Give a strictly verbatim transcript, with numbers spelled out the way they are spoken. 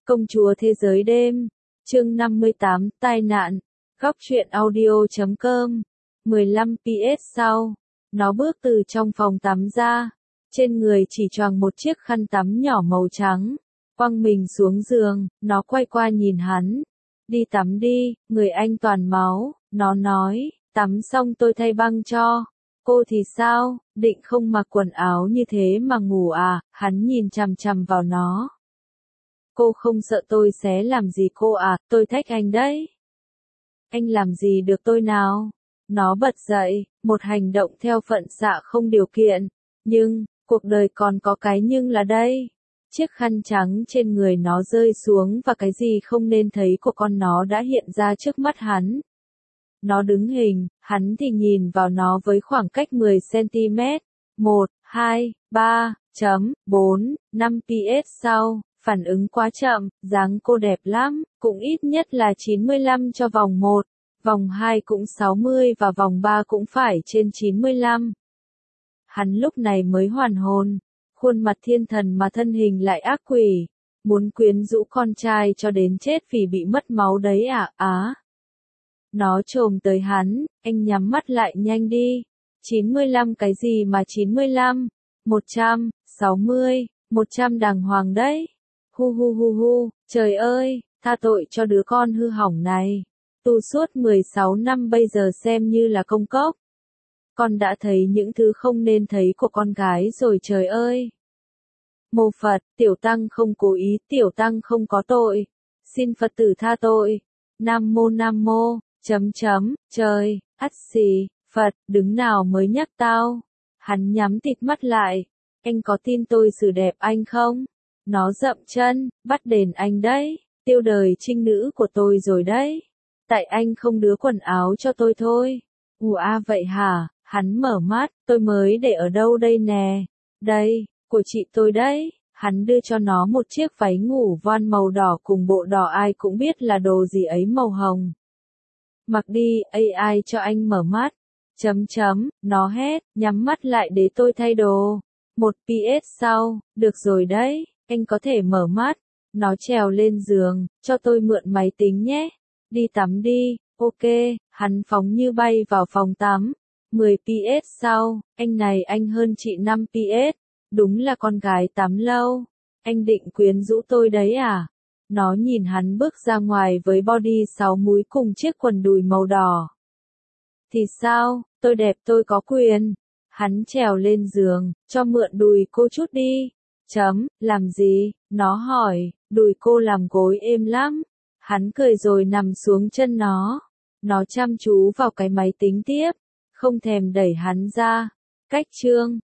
Công chúa thế giới đêm, chương năm mươi tám, tai nạn, góc truyện audio chấm com, mười lăm ps sau, nó bước từ trong phòng tắm ra, trên người chỉ choàng một chiếc khăn tắm nhỏ màu trắng, quăng mình xuống giường, nó quay qua nhìn hắn, đi tắm đi, người anh toàn máu, nó nói, tắm xong tôi thay băng cho, cô thì sao, định không mặc quần áo như thế mà ngủ à, hắn nhìn chằm chằm vào nó. Cô không sợ tôi sẽ làm gì cô à, tôi thách anh đấy. Anh làm gì được tôi nào? Nó bật dậy, một hành động theo phận xạ không điều kiện. Nhưng, cuộc đời còn có cái nhưng là đây. Chiếc khăn trắng trên người nó rơi xuống và cái gì không nên thấy của con nó đã hiện ra trước mắt hắn. Nó đứng hình, hắn thì nhìn vào nó với khoảng cách mười xăng-ti-mét. một, hai, ba, chấm, bốn, năm ps sau. Phản ứng quá chậm, dáng cô đẹp lắm, cũng ít nhất là chín mươi lăm cho vòng một, vòng hai cũng sáu mươi và vòng ba cũng phải trên chín mươi lăm. Hắn lúc này mới hoàn hồn, khuôn mặt thiên thần mà thân hình lại ác quỷ, muốn quyến rũ con trai cho đến chết vì bị mất máu đấy à, á. Nó chồm tới hắn, anh nhắm mắt lại nhanh đi, chín mươi lăm cái gì mà chín mươi lăm, một trăm, sáu mươi, một trăm đàng hoàng đấy. Hu hu hu hu, trời ơi, tha tội cho đứa con hư hỏng này. Tu suốt mười sáu năm bây giờ xem như là công cốc. Con đã thấy những thứ không nên thấy của con gái rồi trời ơi. Mô Phật, tiểu tăng không cố ý, tiểu tăng không có tội. Xin Phật tử tha tội. Nam mô Nam mô, chấm chấm, trời, ắt xì, Phật, đứng nào mới nhắc tao. Hắn nhắm tịt mắt lại. Anh có tin tôi xử đẹp anh không? Nó dậm chân, bắt đền anh đấy, tiêu đời trinh nữ của tôi rồi đấy. Tại anh không đứa quần áo cho tôi thôi. Ủa à vậy hả, hắn mở mắt, tôi mới để ở đâu đây nè. Đây, của chị tôi đấy. Hắn đưa cho nó một chiếc váy ngủ voan màu đỏ cùng bộ đỏ ai cũng biết là đồ gì ấy màu hồng. Mặc đi, a i cho anh mở mắt. Chấm chấm, nó hét, nhắm mắt lại để tôi thay đồ. Một ps sau, được rồi đấy. Anh có thể mở mắt, nó trèo lên giường, cho tôi mượn máy tính nhé, đi tắm đi, ok, hắn phóng như bay vào phòng tắm, mười ps sau, anh này anh hơn chị năm ps, đúng là con gái tắm lâu, anh định quyến rũ tôi đấy à, nó nhìn hắn bước ra ngoài với body sáu múi cùng chiếc quần đùi màu đỏ. Thì sao, tôi đẹp tôi có quyền, hắn trèo lên giường, cho mượn đùi cô chút đi. Chấm, làm gì? Nó hỏi, đùi cô làm gối êm lắm. Hắn cười rồi nằm xuống chân nó. Nó chăm chú vào cái máy tính tiếp, không thèm đẩy hắn ra. Cách chương